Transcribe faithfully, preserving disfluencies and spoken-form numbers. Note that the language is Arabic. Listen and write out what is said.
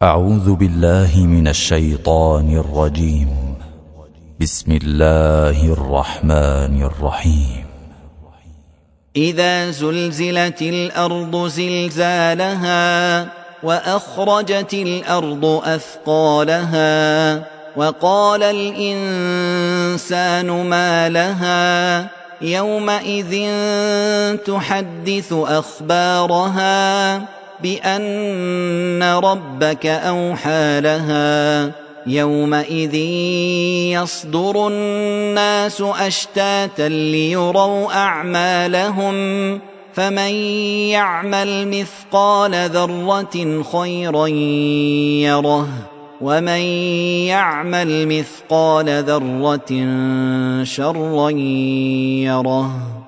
أعوذ بالله من الشيطان الرجيم. بسم الله الرحمن الرحيم. إذا زلزلت الأرض زلزالها وأخرجت الأرض أثقالها وقال الإنسان ما لها يومئذ تحدث أخبارها بأن ربك أوحى لها يومئذ يصدر الناس أشتاتا ليروا أعمالهم فمن يعمل مثقال ذرة خيرا يره ومن يعمل مثقال ذرة شرا يره.